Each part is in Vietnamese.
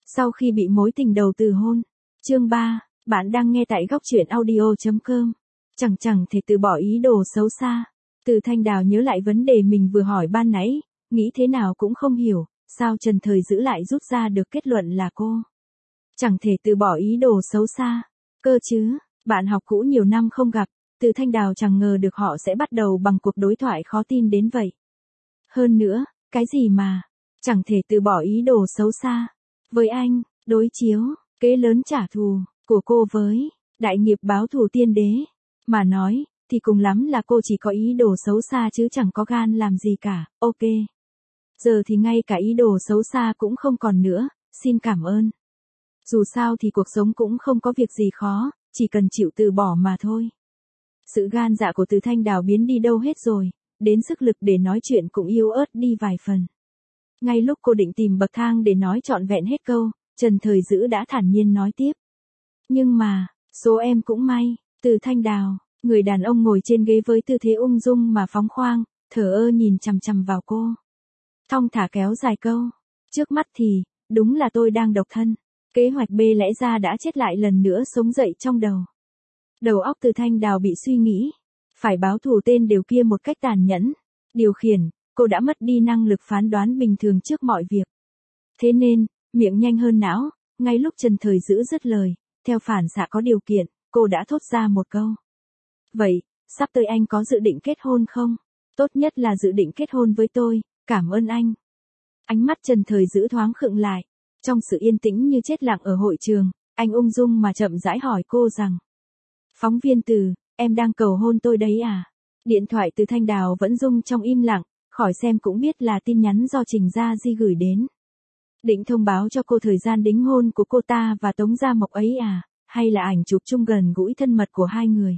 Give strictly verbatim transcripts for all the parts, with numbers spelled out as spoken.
Sau khi bị mối tình đầu từ hôn. Chương ba, bạn đang nghe tại góc truyện audio chấm com. Chẳng chẳng thể từ bỏ ý đồ xấu xa. Từ Thanh Đào nhớ lại vấn đề mình vừa hỏi ban nãy, nghĩ thế nào cũng không hiểu, sao Trần Thời Dữ lại rút ra được kết luận là cô chẳng thể từ bỏ ý đồ xấu xa. Cơ chứ, bạn học cũ nhiều năm không gặp, Từ Thanh Đào chẳng ngờ được họ sẽ bắt đầu bằng cuộc đối thoại khó tin đến vậy. Hơn nữa, cái gì mà chẳng thể từ bỏ ý đồ xấu xa. Với anh, đối chiếu, kế lớn trả thù của cô với đại nghiệp báo thù tiên đế mà nói, thì cùng lắm là cô chỉ có ý đồ xấu xa chứ chẳng có gan làm gì cả, ok. Giờ thì ngay cả ý đồ xấu xa cũng không còn nữa, xin cảm ơn. Dù sao thì cuộc sống cũng không có việc gì khó, chỉ cần chịu từ bỏ mà thôi. Sự gan dạ của Từ Thanh Đào biến đi đâu hết rồi, đến sức lực để nói chuyện cũng yếu ớt đi vài phần. Ngay lúc cô định tìm bậc thang để nói trọn vẹn hết câu, Trần Thời Dữ đã thản nhiên nói tiếp. Nhưng mà, số em cũng may, Từ Thanh Đào, người đàn ông ngồi trên ghế với tư thế ung dung mà phóng khoang, thờ ơ nhìn chằm chằm vào cô. Thong thả kéo dài câu. Trước mắt thì, đúng là tôi đang độc thân. Kế hoạch B lẽ ra đã chết lại lần nữa sống dậy trong đầu. Đầu óc Từ Thanh Đào bị suy nghĩ. Phải báo thù tên điều kia một cách tàn nhẫn. Điều khiển, cô đã mất đi năng lực phán đoán bình thường trước mọi việc. Thế nên, miệng nhanh hơn não, ngay lúc Trần Thời Dữ dứt lời, theo phản xạ có điều kiện, cô đã thốt ra một câu. Vậy, sắp tới anh có dự định kết hôn không? Tốt nhất là dự định kết hôn với tôi, cảm ơn anh. Ánh mắt Trần Thời Dữ thoáng khựng lại. Trong sự yên tĩnh như chết lặng ở hội trường, anh ung dung mà chậm rãi hỏi cô rằng. Phóng viên Từ, em đang cầu hôn tôi đấy à? Điện thoại Từ Thanh Đào vẫn rung trong im lặng, khỏi xem cũng biết là tin nhắn do Trình Gia Di gửi đến. Định thông báo cho cô thời gian đính hôn của cô ta và Tống Gia Mộc ấy à, hay là ảnh chụp chung gần gũi thân mật của hai người?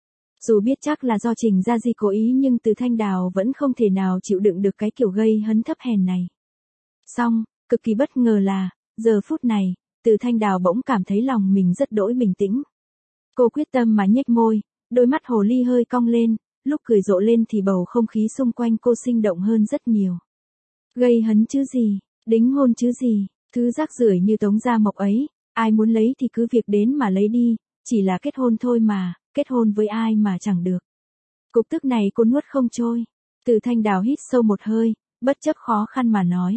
Dù biết chắc là do Trình Gia Di cố ý nhưng Từ Thanh Đào vẫn không thể nào chịu đựng được cái kiểu gây hấn thấp hèn này. Xong, cực kỳ bất ngờ là, giờ phút này, Từ Thanh Đào bỗng cảm thấy lòng mình rất đỗi bình tĩnh. Cô quyết tâm mà nhếch môi, đôi mắt hồ ly hơi cong lên, lúc cười rộ lên thì bầu không khí xung quanh cô sinh động hơn rất nhiều. Gây hấn chứ gì, đính hôn chứ gì, thứ rác rưởi như Tống Gia Mộc ấy, ai muốn lấy thì cứ việc đến mà lấy đi, chỉ là kết hôn thôi mà, kết hôn với ai mà chẳng được. Cục tức này cô nuốt không trôi. Từ Thanh Đào hít sâu một hơi, bất chấp khó khăn mà nói.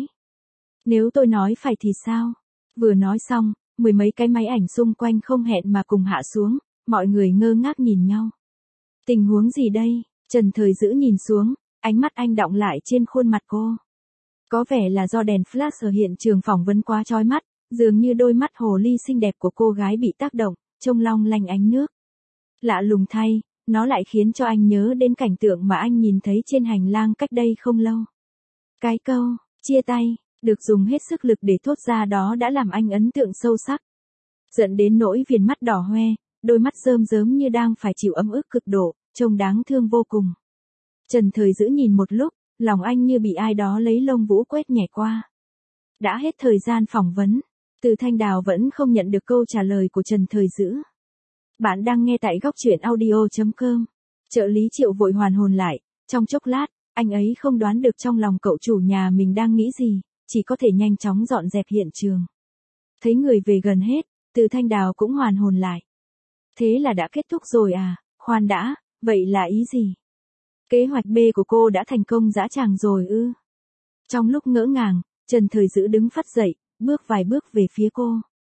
Nếu tôi nói phải thì sao? Vừa nói xong, mười mấy cái máy ảnh xung quanh không hẹn mà cùng hạ xuống, mọi người ngơ ngác nhìn nhau. Tình huống gì đây? Trần Thời Dữ nhìn xuống, ánh mắt anh đọng lại trên khuôn mặt cô. Có vẻ là do đèn flash ở hiện trường phỏng vấn quá chói mắt, dường như đôi mắt hồ ly xinh đẹp của cô gái bị tác động, trông long lanh ánh nước. Lạ lùng thay, nó lại khiến cho anh nhớ đến cảnh tượng mà anh nhìn thấy trên hành lang cách đây không lâu. Cái câu, chia tay, được dùng hết sức lực để thốt ra đó đã làm anh ấn tượng sâu sắc. Giận đến nỗi viền mắt đỏ hoe, đôi mắt rơm rớm như đang phải chịu ấm ức cực độ, trông đáng thương vô cùng. Trần Thời Dữ nhìn một lúc, lòng anh như bị ai đó lấy lông vũ quét nhẹ qua. Đã hết thời gian phỏng vấn, Từ Thanh Đào vẫn không nhận được câu trả lời của Trần Thời Dữ. Bạn đang nghe tại góc truyện audio chấm com. Trợ lý Triệu vội hoàn hồn lại, trong chốc lát, anh ấy không đoán được trong lòng cậu chủ nhà mình đang nghĩ gì, chỉ có thể nhanh chóng dọn dẹp hiện trường. Thấy người về gần hết, Từ Thanh Đào cũng hoàn hồn lại. Thế là đã kết thúc rồi à, khoan đã, vậy là ý gì? Kế hoạch B của cô đã thành công dã tràng rồi ư? Trong lúc ngỡ ngàng, Trần Thời Dữ đứng phắt dậy, bước vài bước về phía cô.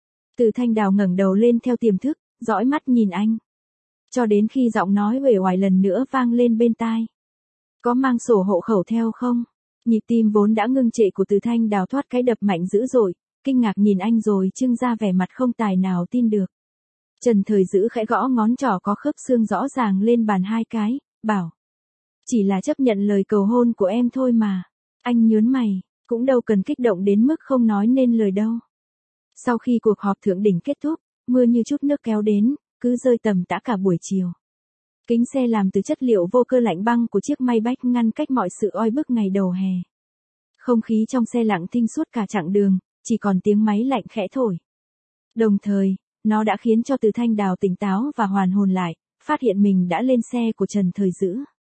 Từ Thanh Đào ngẩng đầu lên theo tiềm thức, dõi mắt nhìn anh. Cho đến khi giọng nói uể oải lần nữa vang lên bên tai. Có mang sổ hộ khẩu theo không? Nhịp tim vốn đã ngưng trệ của Từ Thanh Đào thoát cái đập mạnh dữ dội, kinh ngạc nhìn anh rồi trưng ra vẻ mặt không tài nào tin được. Trần Thời Dữ khẽ gõ ngón trỏ có khớp xương rõ ràng lên bàn hai cái, bảo. Chỉ là chấp nhận lời cầu hôn của em thôi mà. Anh nhớn mày, cũng đâu cần kích động đến mức không nói nên lời đâu. Sau khi cuộc họp thượng đỉnh kết thúc, mưa như chút nước kéo đến, cứ rơi tầm tã cả buổi chiều. Kính xe làm từ chất liệu vô cơ lạnh băng của chiếc Maybach ngăn cách mọi sự oi bức ngày đầu hè. Không khí trong xe lặng thinh suốt cả chặng đường, chỉ còn tiếng máy lạnh khẽ thổi. Đồng thời, nó đã khiến cho Từ Thanh Đào tỉnh táo và hoàn hồn lại, phát hiện mình đã lên xe của Trần Thời Dữ.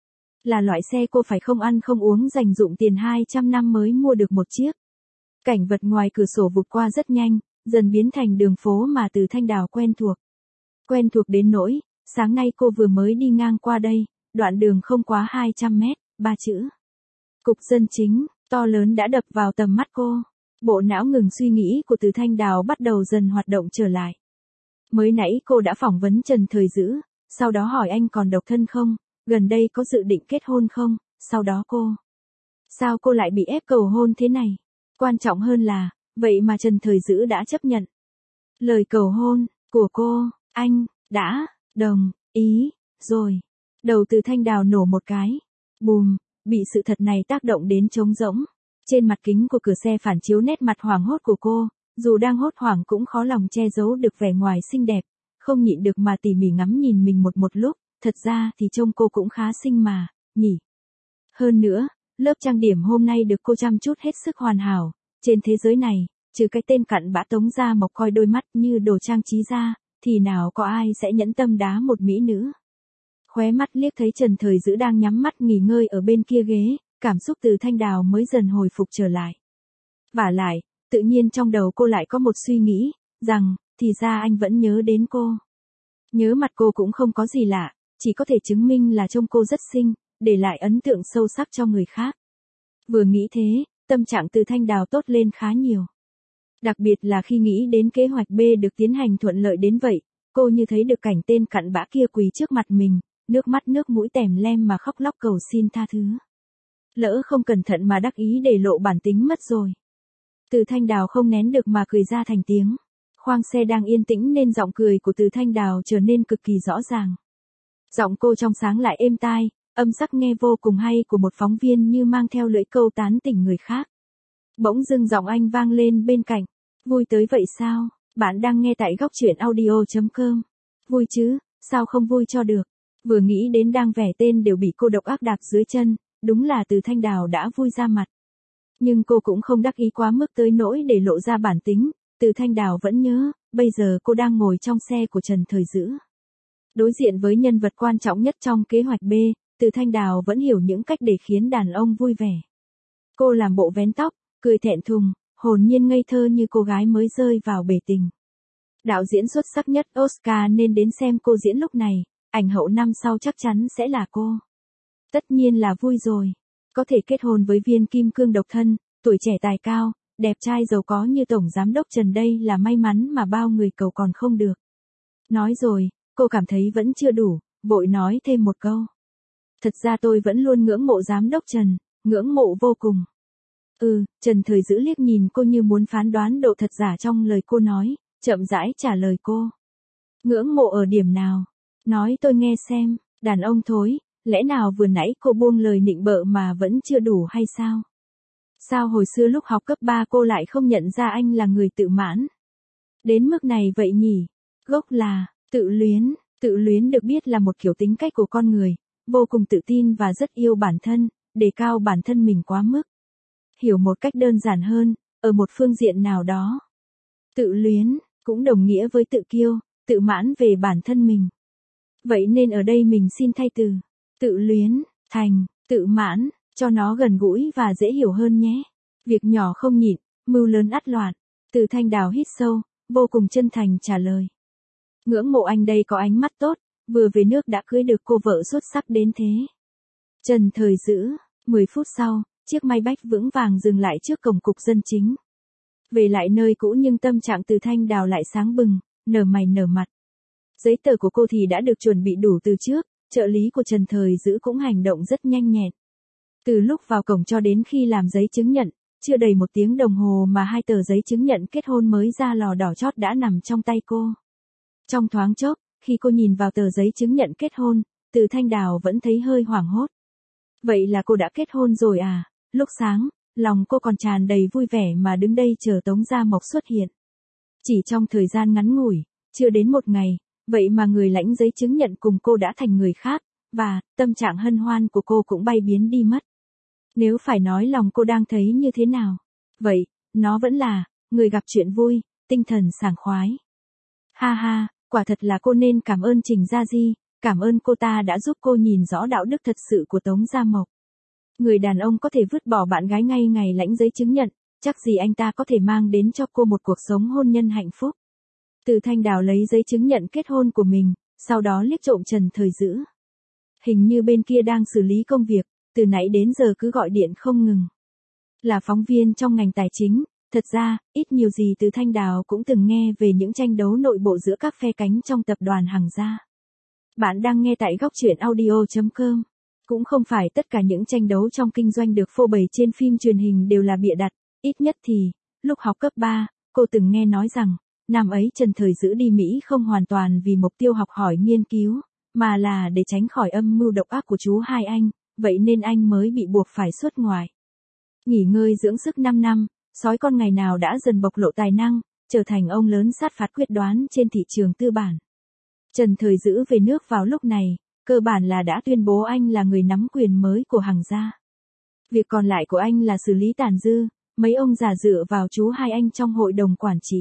Là loại xe cô phải không ăn không uống dành dụm tiền hai trăm năm mới mua được một chiếc. Cảnh vật ngoài cửa sổ vụt qua rất nhanh, dần biến thành đường phố mà Từ Thanh Đào quen thuộc. Quen thuộc đến nỗi, sáng nay cô vừa mới đi ngang qua đây, đoạn đường không quá hai trăm mét, ba chữ. Cục dân chính, to lớn đã đập vào tầm mắt cô. Bộ não ngừng suy nghĩ của Từ Thanh Đào bắt đầu dần hoạt động trở lại. Mới nãy cô đã phỏng vấn Trần Thời Dữ, sau đó hỏi anh còn độc thân không, gần đây có dự định kết hôn không, sau đó cô. Sao cô lại bị ép cầu hôn thế này? Quan trọng hơn là, vậy mà Trần Thời Dữ đã chấp nhận. Lời cầu hôn, của cô, anh, đã, đồng, ý, rồi. Đầu Từ Thanh Đào nổ một cái. Bùm, bị sự thật này tác động đến trống rỗng. Trên mặt kính của cửa xe phản chiếu nét mặt hoảng hốt của cô, dù đang hốt hoảng cũng khó lòng che giấu được vẻ ngoài xinh đẹp, không nhịn được mà tỉ mỉ ngắm nhìn mình một một lúc, thật ra thì trông cô cũng khá xinh mà, nhỉ. Hơn nữa, lớp trang điểm hôm nay được cô chăm chút hết sức hoàn hảo, trên thế giới này, trừ cái tên cặn bã Tống Gia Mộc coi đôi mắt như đồ trang trí ra, thì nào có ai sẽ nhẫn tâm đá một mỹ nữ. Khóe mắt liếc thấy Trần Thời Dữ đang nhắm mắt nghỉ ngơi ở bên kia ghế, cảm xúc Từ Thanh Đào mới dần hồi phục trở lại. Vả lại, tự nhiên trong đầu cô lại có một suy nghĩ, rằng, thì ra anh vẫn nhớ đến cô. Nhớ mặt cô cũng không có gì lạ, chỉ có thể chứng minh là trông cô rất xinh, để lại ấn tượng sâu sắc cho người khác. Vừa nghĩ thế, tâm trạng Từ Thanh Đào tốt lên khá nhiều. Đặc biệt là khi nghĩ đến kế hoạch B được tiến hành thuận lợi đến vậy, cô như thấy được cảnh tên cặn bã kia quỳ trước mặt mình, nước mắt nước mũi tèm lem mà khóc lóc cầu xin tha thứ. Lỡ không cẩn thận mà đắc ý để lộ bản tính mất rồi. Từ Thanh Đào không nén được mà cười ra thành tiếng. Khoang xe đang yên tĩnh nên giọng cười của Từ Thanh Đào trở nên cực kỳ rõ ràng. Giọng cô trong sáng lại êm tai, âm sắc nghe vô cùng hay của một phóng viên như mang theo lưỡi câu tán tỉnh người khác. Bỗng dưng giọng anh vang lên bên cạnh. Vui tới vậy sao? Bạn đang nghe tại góc truyện audio chấm com. Vui chứ, sao không vui cho được? Vừa nghĩ đến đang vẻ tên đều bị cô độc ác đạp dưới chân, đúng là Từ Thanh Đào đã vui ra mặt. Nhưng cô cũng không đắc ý quá mức tới nỗi để lộ ra bản tính, Từ Thanh Đào vẫn nhớ, bây giờ cô đang ngồi trong xe của Trần Thời Dữ. Đối diện với nhân vật quan trọng nhất trong kế hoạch B, Từ Thanh Đào vẫn hiểu những cách để khiến đàn ông vui vẻ. Cô làm bộ vén tóc, cười thẹn thùng, hồn nhiên ngây thơ như cô gái mới rơi vào bể tình. Đạo diễn xuất sắc nhất Oscar nên đến xem cô diễn lúc này, ảnh hậu năm sau chắc chắn sẽ là cô. Tất nhiên là vui rồi. Có thể kết hôn với viên kim cương độc thân, tuổi trẻ tài cao, đẹp trai giàu có như Tổng Giám đốc Trần đây là may mắn mà bao người cầu còn không được. Nói rồi, cô cảm thấy vẫn chưa đủ, vội nói thêm một câu. Thật ra tôi vẫn luôn ngưỡng mộ Giám đốc Trần, ngưỡng mộ vô cùng. Ừ, Trần Thời Dữ liếc nhìn cô như muốn phán đoán độ thật giả trong lời cô nói, chậm rãi trả lời cô. Ngưỡng mộ ở điểm nào? Nói tôi nghe xem, đàn ông thối, lẽ nào vừa nãy cô buông lời nịnh bợ mà vẫn chưa đủ hay sao? Sao hồi xưa lúc học cấp ba cô lại không nhận ra anh là người tự mãn? Đến mức này vậy nhỉ? Gốc là, tự luyến, tự luyến được biết là một kiểu tính cách của con người, vô cùng tự tin và rất yêu bản thân, đề cao bản thân mình quá mức. Hiểu một cách đơn giản hơn, ở một phương diện nào đó. Tự luyến, cũng đồng nghĩa với tự kiêu, tự mãn về bản thân mình. Vậy nên ở đây mình xin thay từ, tự luyến, thành, tự mãn, cho nó gần gũi và dễ hiểu hơn nhé. Việc nhỏ không nhịn, mưu lớn ắt loạn. Từ Thanh Đào hít sâu, vô cùng chân thành trả lời. Ngưỡng mộ anh đây có ánh mắt tốt, vừa về nước đã cưới được cô vợ xuất sắc đến thế. Trần Thời Dữ, mười phút sau, chiếc Maybach vững vàng dừng lại trước cổng cục dân chính. Về lại nơi cũ nhưng tâm trạng Từ Thanh Đào lại sáng bừng, nở mày nở mặt. Giấy tờ của cô thì đã được chuẩn bị đủ từ trước, trợ lý của Trần Thời Dữ cũng hành động rất nhanh nhẹn. Từ lúc vào cổng cho đến khi làm giấy chứng nhận, chưa đầy một tiếng đồng hồ mà hai tờ giấy chứng nhận kết hôn mới ra lò đỏ chót đã nằm trong tay cô. Trong thoáng chốc, khi cô nhìn vào tờ giấy chứng nhận kết hôn, Từ Thanh Đào vẫn thấy hơi hoảng hốt. Vậy là cô đã kết hôn rồi à? Lúc sáng, lòng cô còn tràn đầy vui vẻ mà đứng đây chờ Tống Gia Mộc xuất hiện. Chỉ trong thời gian ngắn ngủi, chưa đến một ngày, vậy mà người lãnh giấy chứng nhận cùng cô đã thành người khác, và tâm trạng hân hoan của cô cũng bay biến đi mất. Nếu phải nói lòng cô đang thấy như thế nào, vậy, nó vẫn là, người gặp chuyện vui, tinh thần sảng khoái. Ha ha, quả thật là cô nên cảm ơn Trình Gia Di, cảm ơn cô ta đã giúp cô nhìn rõ đạo đức thật sự của Tống Gia Mộc. Người đàn ông có thể vứt bỏ bạn gái ngay ngày lãnh giấy chứng nhận, chắc gì anh ta có thể mang đến cho cô một cuộc sống hôn nhân hạnh phúc. Từ Thanh Đào lấy giấy chứng nhận kết hôn của mình, sau đó liếc trộm Trần Thời Dữ. Hình như bên kia đang xử lý công việc, từ nãy đến giờ cứ gọi điện không ngừng. Là phóng viên trong ngành tài chính, thật ra, ít nhiều gì Từ Thanh Đào cũng từng nghe về những tranh đấu nội bộ giữa các phe cánh trong tập đoàn Hằng Gia. Bạn đang nghe tại góc truyện audio chấm com. Cũng không phải tất cả những tranh đấu trong kinh doanh được phô bày trên phim truyền hình đều là bịa đặt, ít nhất thì, lúc học cấp ba, cô từng nghe nói rằng, năm ấy Trần Thời Dữ đi Mỹ không hoàn toàn vì mục tiêu học hỏi nghiên cứu, mà là để tránh khỏi âm mưu độc ác của chú hai anh, vậy nên anh mới bị buộc phải xuất ngoại. Nghỉ ngơi dưỡng sức năm năm, sói con ngày nào đã dần bộc lộ tài năng, trở thành ông lớn sát phạt quyết đoán trên thị trường tư bản. Trần Thời Dữ về nước vào lúc này, cơ bản là đã tuyên bố anh là người nắm quyền mới của Hằng Gia. Việc còn lại của anh là xử lý tàn dư, mấy ông già dựa vào chú hai anh trong hội đồng quản trị.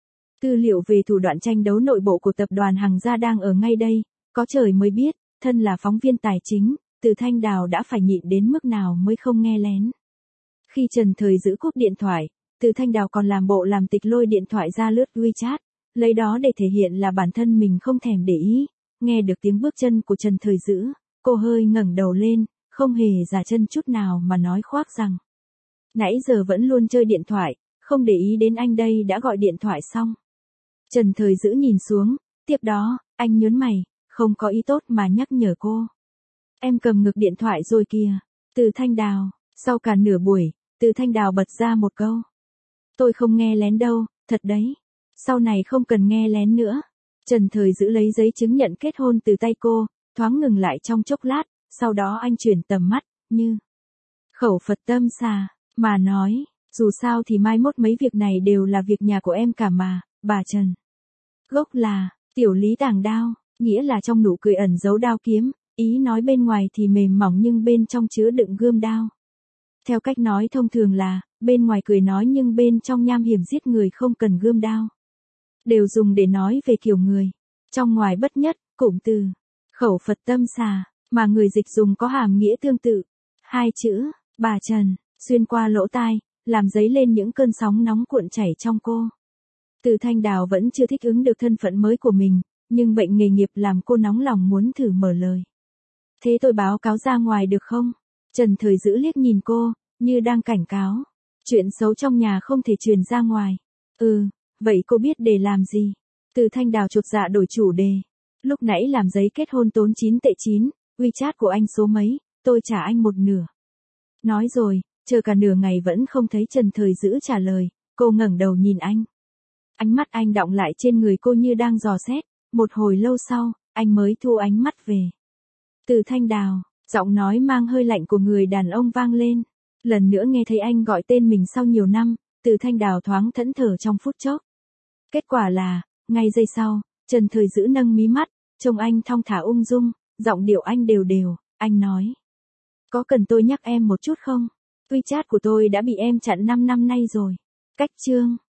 Tư liệu về thủ đoạn tranh đấu nội bộ của tập đoàn Hằng Gia đang ở ngay đây, có trời mới biết, thân là phóng viên tài chính, Từ Thanh Đào đã phải nhịn đến mức nào mới không nghe lén. Khi Trần Thời Dữ cúp điện thoại, Từ Thanh Đào còn làm bộ làm tịch lôi điện thoại ra lướt WeChat, lấy đó để thể hiện là bản thân mình không thèm để ý. Nghe được tiếng bước chân của Trần Thời Dữ, cô hơi ngẩng đầu lên, không hề giả chân chút nào mà nói khoác rằng. Nãy giờ vẫn luôn chơi điện thoại, không để ý đến anh đây đã gọi điện thoại xong. Trần Thời Dữ nhìn xuống, tiếp đó, anh nhớn mày, không có ý tốt mà nhắc nhở cô. Em cầm ngực điện thoại rồi kìa. Từ Thanh Đào, sau cả nửa buổi, Từ Thanh Đào bật ra một câu. Tôi không nghe lén đâu, thật đấy. Sau này không cần nghe lén nữa. Trần Thời Dữ lấy giấy chứng nhận kết hôn từ tay cô, thoáng ngừng lại trong chốc lát, sau đó anh chuyển tầm mắt, như khẩu Phật tâm xà, mà nói, dù sao thì mai mốt mấy việc này đều là việc nhà của em cả mà, bà Trần. Gốc là, tiểu lý tàng đao, nghĩa là trong nụ cười ẩn giấu đao kiếm, ý nói bên ngoài thì mềm mỏng nhưng bên trong chứa đựng gươm đao. Theo cách nói thông thường là, bên ngoài cười nói nhưng bên trong nham hiểm giết người không cần gươm đao. Đều dùng để nói về kiểu người, trong ngoài bất nhất, cụm từ, khẩu Phật tâm xà, mà người dịch dùng có hàm nghĩa tương tự. Hai chữ, bà Trần, xuyên qua lỗ tai, làm dấy lên những cơn sóng nóng cuộn chảy trong cô. Từ Thanh Đào vẫn chưa thích ứng được thân phận mới của mình, nhưng bệnh nghề nghiệp làm cô nóng lòng muốn thử mở lời. Thế tôi báo cáo ra ngoài được không? Trần Thời Dữ liếc nhìn cô, như đang cảnh cáo. Chuyện xấu trong nhà không thể truyền ra ngoài. Ừ, vậy cô biết để làm gì? Từ Thanh Đào chột dạ đổi chủ đề. Lúc nãy làm giấy kết hôn tốn chín tệ chín, WeChat của anh số mấy, tôi trả anh một nửa. Nói rồi, chờ cả nửa ngày vẫn không thấy Trần Thời Dữ trả lời, cô ngẩng đầu nhìn anh. Ánh mắt anh đọng lại trên người cô như đang dò xét, một hồi lâu sau, anh mới thu ánh mắt về. Từ Thanh Đào, giọng nói mang hơi lạnh của người đàn ông vang lên. Lần nữa nghe thấy anh gọi tên mình sau nhiều năm, Từ Thanh Đào thoáng thẫn thờ trong phút chốc. Kết quả là, ngay giây sau, Trần Thời Dữ nâng mí mắt, trông anh thong thả ung dung, giọng điệu anh đều đều, anh nói. Có cần tôi nhắc em một chút không? WeChat của tôi đã bị em chặn năm năm nay rồi. Cách chương.